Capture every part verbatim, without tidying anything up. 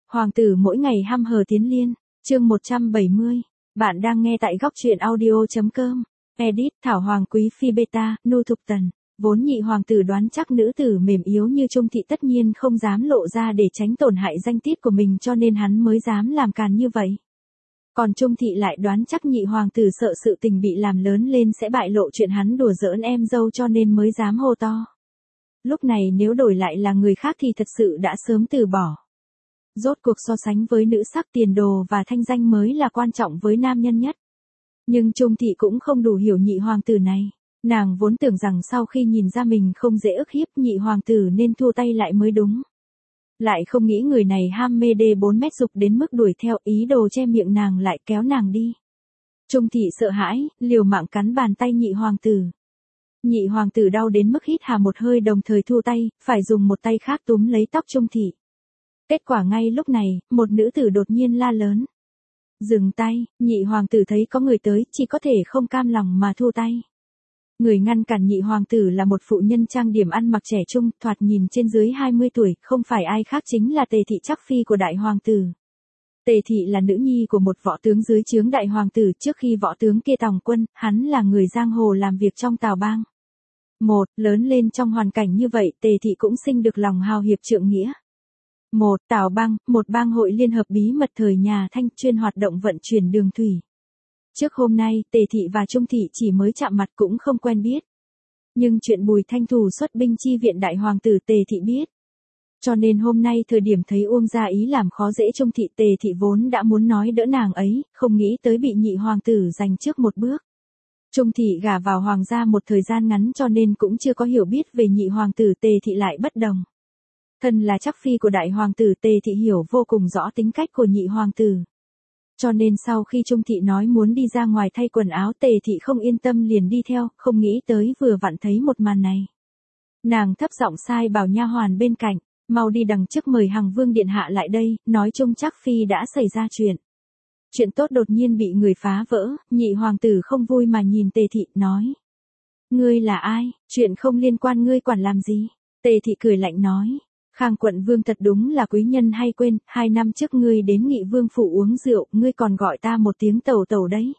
Hoàng tử mỗi ngày hăm hờ tiến liên, chương một trăm bảy mươi. Bạn đang nghe tại góc truyện audio.com. Edit Thảo Hoàng Quý Phi Beta, Nu Thục Tần. Vốn nhị hoàng tử đoán chắc nữ tử mềm yếu như Trung Thị tất nhiên không dám lộ ra để tránh tổn hại danh tiết của mình, cho nên hắn mới dám làm càn như vậy. Còn Trung Thị lại đoán chắc nhị hoàng tử sợ sự tình bị làm lớn lên sẽ bại lộ chuyện hắn đùa giỡn em dâu, cho nên mới dám hô to. Lúc này nếu đổi lại là người khác thì thật sự đã sớm từ bỏ. Rốt cuộc so sánh với nữ sắc, tiền đồ và thanh danh mới là quan trọng với nam nhân nhất. Nhưng Trung Thị cũng không đủ hiểu nhị hoàng tử này. Nàng vốn tưởng rằng sau khi nhìn ra mình không dễ ức hiếp nhị hoàng tử nên thua tay lại mới đúng. Lại không nghĩ người này ham mê đê bốn mét dục đến mức đuổi theo, ý đồ che miệng nàng lại kéo nàng đi. Trung Thị sợ hãi, liều mạng cắn bàn tay nhị hoàng tử. Nhị hoàng tử đau đến mức hít hà một hơi, đồng thời thu tay, phải dùng một tay khác túm lấy tóc Trung Thị. Kết quả ngay lúc này, một nữ tử đột nhiên la lớn. Dừng tay, nhị hoàng tử thấy có người tới, chỉ có thể không cam lòng mà thu tay. Người ngăn cản nhị hoàng tử là một phụ nhân trang điểm ăn mặc trẻ trung, thoạt nhìn trên dưới hai mươi tuổi, không phải ai khác chính là Tề Thị Trắc Phi của đại hoàng tử. Tề Thị là nữ nhi của một võ tướng dưới trướng đại hoàng tử, trước khi võ tướng kia tòng quân, hắn là người giang hồ làm việc trong Tào bang. Một, lớn lên trong hoàn cảnh như vậy, Tề Thị cũng sinh được lòng hào hiệp trượng nghĩa. Một, Tào bang, một bang hội liên hợp bí mật thời nhà Thanh chuyên hoạt động vận chuyển đường thủy. Trước hôm nay, Tề Thị và Trung Thị chỉ mới chạm mặt cũng không quen biết. Nhưng chuyện Bùi Thanh Thù xuất binh chi viện đại hoàng tử Tề Thị biết. Cho nên hôm nay thời điểm thấy Uông Gia Ý làm khó dễ Trung Thị, Tề Thị vốn đã muốn nói đỡ nàng ấy, không nghĩ tới bị nhị hoàng tử giành trước một bước. Trung Thị gả vào hoàng gia một thời gian ngắn cho nên cũng chưa có hiểu biết về nhị hoàng tử, Tề Thị lại bất đồng. Thân là Trắc Phi của đại hoàng tử, Tề Thị hiểu vô cùng rõ tính cách của nhị hoàng tử. Cho nên sau khi Trung Thị nói muốn đi ra ngoài thay quần áo, Tề Thị không yên tâm liền đi theo, không nghĩ tới vừa vặn thấy một màn này. Nàng thấp giọng sai bảo nha hoàn bên cạnh, mau đi đằng trước mời Hằng Vương điện hạ lại đây, nói Trung Trắc Phi đã xảy ra chuyện. Chuyện tốt đột nhiên bị người phá vỡ, nhị hoàng tử không vui mà nhìn Tề Thị, nói. Ngươi là ai, chuyện không liên quan ngươi quản làm gì? Tề Thị cười lạnh nói. Khang quận vương thật đúng là quý nhân hay quên, hai năm trước ngươi đến Nghị Vương phủ uống rượu, ngươi còn gọi ta một tiếng tẩu tẩu đấy.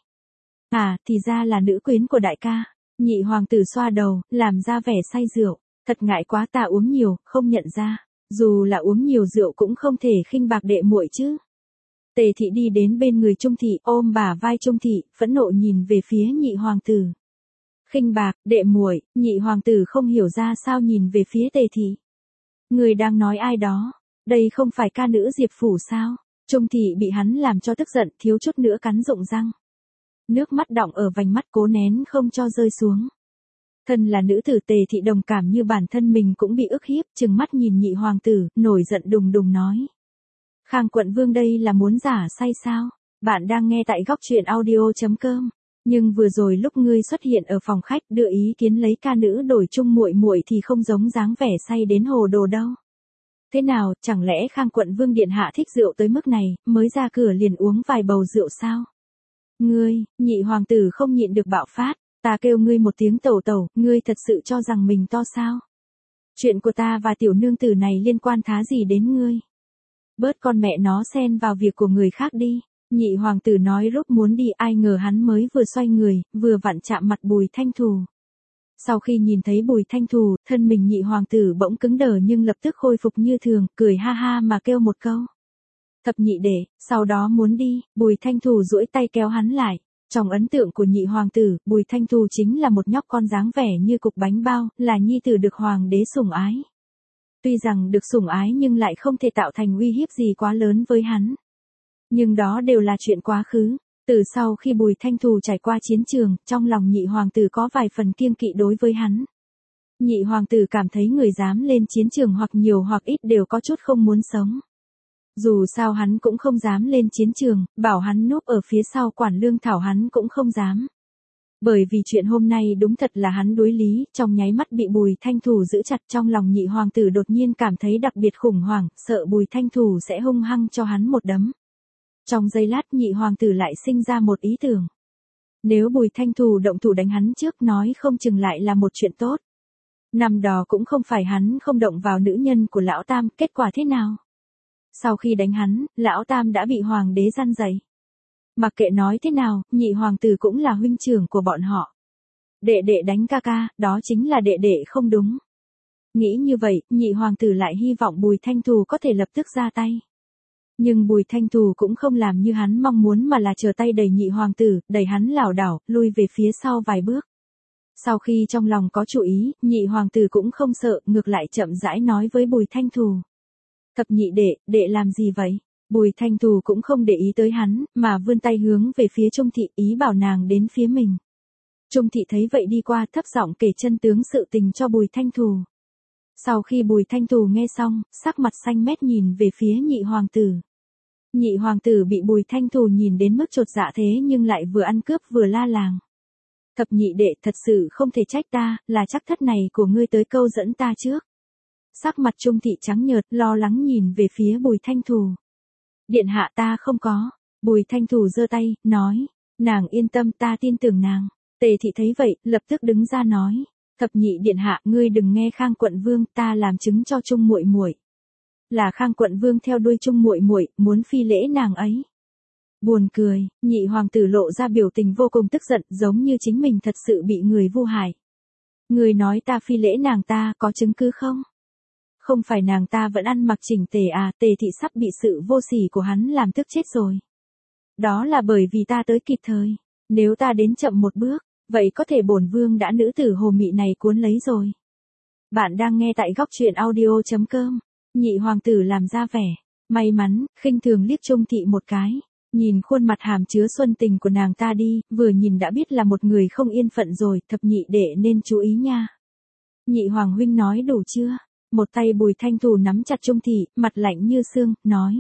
À, thì ra là nữ quyến của đại ca. Nhị hoàng tử xoa đầu, làm ra vẻ say rượu, thật ngại quá, ta uống nhiều, không nhận ra, dù là uống nhiều rượu cũng không thể khinh bạc đệ muội chứ. Tề Thị đi đến bên người Trung Thị, ôm bả vai Trung Thị, phẫn nộ nhìn về phía nhị hoàng tử. Khinh bạc, đệ muội, nhị hoàng tử không hiểu ra sao nhìn về phía Tề Thị. Người đang nói ai đó, đây không phải ca nữ Diệp Phủ sao? Trung Thị bị hắn làm cho tức giận, thiếu chút nữa cắn rụng răng. Nước mắt đọng ở vành mắt cố nén không cho rơi xuống. Thân là nữ tử, Tề Thị đồng cảm như bản thân mình cũng bị ức hiếp, trừng mắt nhìn nhị hoàng tử, nổi giận đùng đùng nói. Khang quận vương đây là muốn giả say sao? Bạn đang nghe tại góc truyện audio.com. Nhưng vừa rồi lúc ngươi xuất hiện ở phòng khách đưa ý kiến lấy ca nữ đổi chung muội muội thì không giống dáng vẻ say đến hồ đồ đâu. Thế nào, chẳng lẽ Khang quận vương điện hạ thích rượu tới mức này, mới ra cửa liền uống vài bầu rượu sao? Ngươi, nhị hoàng tử không nhịn được bạo phát, ta kêu ngươi một tiếng tẩu tẩu, ngươi thật sự cho rằng mình to sao? Chuyện của ta và tiểu nương tử này liên quan thá gì đến ngươi? Bớt con mẹ nó xen vào việc của người khác đi. Nhị hoàng tử nói rốt muốn đi, ai ngờ hắn mới vừa xoay người, vừa vặn chạm mặt Bùi Thanh Thù. Sau khi nhìn thấy Bùi Thanh Thù, thân mình nhị hoàng tử bỗng cứng đờ nhưng lập tức khôi phục như thường, cười ha ha mà kêu một câu. Thập nhị đệ, sau đó muốn đi, Bùi Thanh Thù duỗi tay kéo hắn lại. Trong ấn tượng của nhị hoàng tử, Bùi Thanh Thù chính là một nhóc con dáng vẻ như cục bánh bao, là nhi tử được hoàng đế sủng ái. Tuy rằng được sủng ái nhưng lại không thể tạo thành uy hiếp gì quá lớn với hắn. Nhưng đó đều là chuyện quá khứ. Từ sau khi Bùi Thanh Thù trải qua chiến trường, trong lòng nhị hoàng tử có vài phần kiêng kỵ đối với hắn. Nhị hoàng tử cảm thấy người dám lên chiến trường hoặc nhiều hoặc ít đều có chút không muốn sống. Dù sao hắn cũng không dám lên chiến trường, bảo hắn núp ở phía sau quản lương thảo hắn cũng không dám. Bởi vì chuyện hôm nay đúng thật là hắn đối lý, trong nháy mắt bị Bùi Thanh Thù giữ chặt, trong lòng nhị hoàng tử đột nhiên cảm thấy đặc biệt khủng hoảng, sợ Bùi Thanh Thù sẽ hung hăng cho hắn một đấm. Trong giây lát nhị hoàng tử lại sinh ra một ý tưởng. Nếu Bùi Thanh Thù động thủ đánh hắn trước, nói không chừng lại là một chuyện tốt. Năm đó cũng không phải hắn không động vào nữ nhân của lão tam, kết quả thế nào? Sau khi đánh hắn, lão tam đã bị hoàng đế răn dạy. Mặc kệ nói thế nào, nhị hoàng tử cũng là huynh trưởng của bọn họ. Đệ đệ đánh ca ca, đó chính là đệ đệ không đúng. Nghĩ như vậy, nhị hoàng tử lại hy vọng Bùi Thanh Thù có thể lập tức ra tay. Nhưng Bùi Thanh Thù cũng không làm như hắn mong muốn mà là chờ tay đẩy nhị hoàng tử, đẩy hắn lảo đảo, lui về phía sau vài bước. Sau khi trong lòng có chủ ý, nhị hoàng tử cũng không sợ, ngược lại chậm rãi nói với Bùi Thanh Thù. Thập nhị đệ, đệ làm gì vậy? Bùi Thanh Thù cũng không để ý tới hắn, mà vươn tay hướng về phía Trung Thị, ý bảo nàng đến phía mình. Trung Thị thấy vậy đi qua, thấp giọng kể chân tướng sự tình cho Bùi Thanh Thù. Sau khi Bùi Thanh Thù nghe xong, sắc mặt xanh mét nhìn về phía nhị hoàng tử. Nhị hoàng tử bị Bùi Thanh Thù nhìn đến mức chột dạ thế nhưng lại vừa ăn cướp vừa la làng. Thập nhị đệ, thật sự không thể trách ta, là chắc thất này của ngươi tới câu dẫn ta trước. Sắc mặt Trung Thị trắng nhợt, lo lắng nhìn về phía Bùi Thanh Thù. Điện hạ ta không có. Bùi Thanh Thù giơ tay, nói. Nàng yên tâm, ta tin tưởng nàng. Tề Thị thấy vậy, lập tức đứng ra nói. Thập nhị điện hạ, ngươi đừng nghe Khang quận vương, ta làm chứng cho Trung muội muội. Là Khang quận vương theo đuôi Trung muội muội, muốn phi lễ nàng ấy. Buồn cười, nhị hoàng tử lộ ra biểu tình vô cùng tức giận, giống như chính mình thật sự bị người vu hại. Người nói ta phi lễ nàng ta, có chứng cứ không? Không phải nàng ta vẫn ăn mặc chỉnh tề à? Tề Thị sắp bị sự vô sỉ của hắn làm tức chết rồi. Đó là bởi vì ta tới kịp thời. Nếu ta đến chậm một bước, vậy có thể bổn vương đã nữ tử hồ mị này cuốn lấy rồi. Bạn đang nghe tại góc truyện audio chấm com. Nhị hoàng tử làm ra vẻ may mắn, khinh thường liếc Trung Thị một cái. Nhìn khuôn mặt hàm chứa xuân tình của nàng ta đi, vừa nhìn đã biết là một người không yên phận rồi, thập nhị đệ nên chú ý nha. Nhị hoàng huynh nói đủ chưa? Một tay Bùi Thanh Thù nắm chặt Trung Thị, mặt lạnh như xương, nói.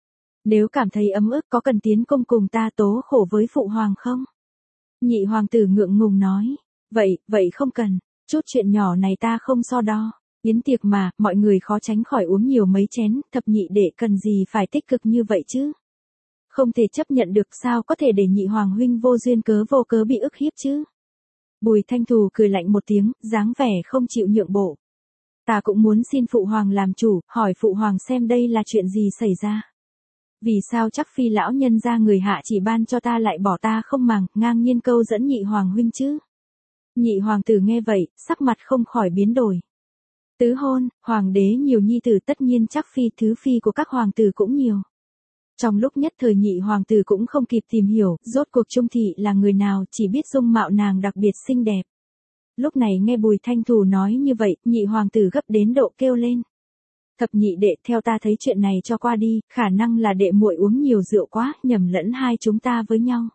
Nếu cảm thấy ấm ức có cần tiến công cùng ta tố khổ với phụ hoàng không? Nhị hoàng tử ngượng ngùng nói. Vậy, vậy không cần, chút chuyện nhỏ này ta không so đo. Yến tiệc mà, mọi người khó tránh khỏi uống nhiều mấy chén, thập nhị đệ cần gì phải tích cực như vậy chứ? Không thể chấp nhận được, sao có thể để nhị hoàng huynh vô duyên cớ vô cớ bị ức hiếp chứ? Bùi Thanh Thù cười lạnh một tiếng, dáng vẻ không chịu nhượng bộ. Ta cũng muốn xin phụ hoàng làm chủ, hỏi phụ hoàng xem đây là chuyện gì xảy ra. Vì sao chắc phi lão nhân ra người hạ chỉ ban cho ta lại bỏ ta không màng, ngang nhiên câu dẫn nhị hoàng huynh chứ? Nhị hoàng tử nghe vậy, sắc mặt không khỏi biến đổi. Tứ hôn, hoàng đế nhiều nhi tử tất nhiên chắc phi thứ phi của các hoàng tử cũng nhiều. Trong lúc nhất thời nhị hoàng tử cũng không kịp tìm hiểu, rốt cuộc Trung Thị là người nào, chỉ biết dung mạo nàng đặc biệt xinh đẹp. Lúc này nghe Bùi Thanh Thù nói như vậy, nhị hoàng tử gấp đến độ kêu lên. Thập nhị đệ, theo ta thấy chuyện này cho qua đi, khả năng là đệ muội uống nhiều rượu quá, nhầm lẫn hai chúng ta với nhau.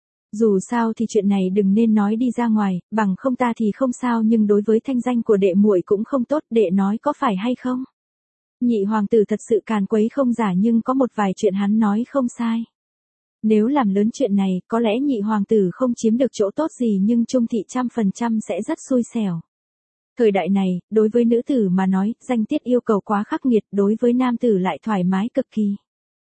Dù sao thì chuyện này đừng nên nói đi ra ngoài, bằng không ta thì không sao, nhưng đối với thanh danh của đệ muội cũng không tốt, đệ nói có phải hay không? Nhị hoàng tử thật sự càn quấy không giả, nhưng có một vài chuyện hắn nói không sai. Nếu làm lớn chuyện này, có lẽ nhị hoàng tử không chiếm được chỗ tốt gì, nhưng Trung Thị trăm phần trăm sẽ rất xui xẻo. Thời đại này, đối với nữ tử mà nói, danh tiết yêu cầu quá khắc nghiệt, đối với nam tử lại thoải mái cực kỳ.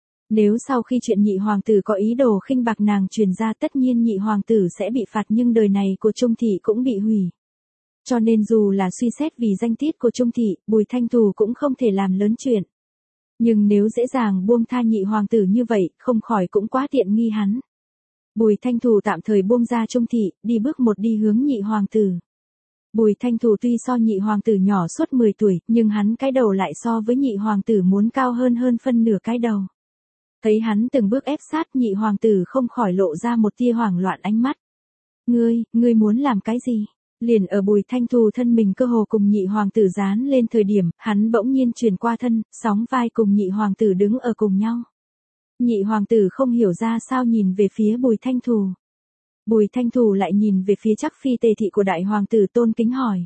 Nếu sau khi chuyện nhị hoàng tử có ý đồ khinh bạc nàng truyền ra, tất nhiên nhị hoàng tử sẽ bị phạt, nhưng đời này của Trung Thị cũng bị hủy. Cho nên dù là suy xét vì danh tiết của Trung Thị, Bùi Thanh Thù cũng không thể làm lớn chuyện. Nhưng nếu dễ dàng buông tha nhị hoàng tử như vậy, không khỏi cũng quá tiện nghi hắn. Bùi Thanh Thù tạm thời buông ra Trung Thị, đi bước một đi hướng nhị hoàng tử. Bùi Thanh Thù tuy so nhị hoàng tử nhỏ suốt mười tuổi, nhưng hắn cái đầu lại so với nhị hoàng tử muốn cao hơn hơn phân nửa cái đầu. Thấy hắn từng bước ép sát, nhị hoàng tử không khỏi lộ ra một tia hoảng loạn ánh mắt. Ngươi, ngươi muốn làm cái gì? Liền ở Bùi Thanh Thù thân mình cơ hồ cùng nhị hoàng tử dán lên thời điểm, hắn bỗng nhiên chuyển qua thân, sóng vai cùng nhị hoàng tử đứng ở cùng nhau. Nhị hoàng tử không hiểu ra sao nhìn về phía Bùi Thanh Thù. Bùi Thanh Thù lại nhìn về phía chắc phi Tề Thị của đại hoàng tử, tôn kính hỏi.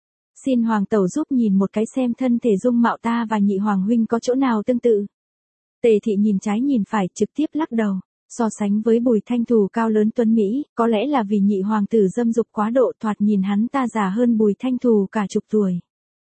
Xin hoàng tẩu giúp nhìn một cái xem thân thể dung mạo ta và nhị hoàng huynh có chỗ nào tương tự. Tề Thị nhìn trái nhìn phải, trực tiếp lắc đầu. So sánh với Bùi Thanh Thù cao lớn tuấn Mỹ, có lẽ là vì nhị hoàng tử dâm dục quá độ, thoạt nhìn hắn ta già hơn Bùi Thanh Thù cả chục tuổi.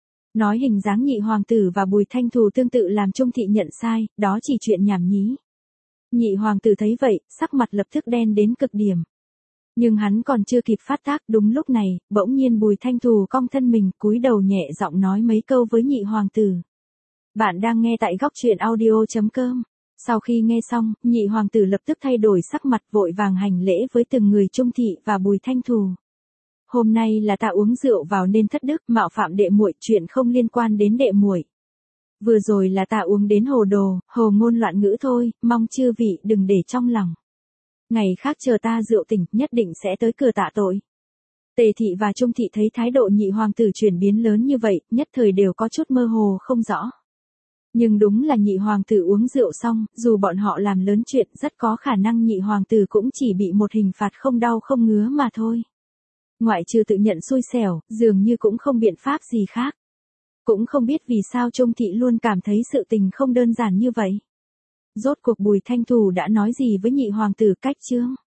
Nói hình dáng nhị hoàng tử và Bùi Thanh Thù tương tự làm Trung Thị nhận sai, đó chỉ chuyện nhảm nhí. Nhị hoàng tử thấy vậy, sắc mặt lập tức đen đến cực điểm. Nhưng hắn còn chưa kịp phát tác, đúng lúc này, bỗng nhiên Bùi Thanh Thù cong thân mình, cúi đầu nhẹ giọng nói mấy câu với nhị hoàng tử. Bạn đang nghe tại góc truyện audio chấm com. Sau khi nghe xong, nhị hoàng tử lập tức thay đổi sắc mặt vội vàng hành lễ với từng người Trung Thị và Bùi Thanh Thù. Hôm nay là ta uống rượu vào nên thất đức, mạo phạm đệ muội, chuyện không liên quan đến đệ muội. Vừa rồi là ta uống đến hồ đồ, hồ ngôn loạn ngữ thôi, mong chư vị đừng để trong lòng. Ngày khác chờ ta rượu tỉnh, nhất định sẽ tới cửa tạ tội. Tề thị và Trung thị thấy thái độ nhị hoàng tử chuyển biến lớn như vậy, nhất thời đều có chút mơ hồ không rõ. Nhưng đúng là nhị hoàng tử uống rượu xong, dù bọn họ làm lớn chuyện, rất có khả năng nhị hoàng tử cũng chỉ bị một hình phạt không đau không ngứa mà thôi. Ngoại trừ tự nhận xui xẻo, dường như cũng không biện pháp gì khác. Cũng không biết vì sao Trung thị luôn cảm thấy sự tình không đơn giản như vậy. Rốt cuộc Bùi Thanh Thù đã nói gì với nhị hoàng tử cách chương?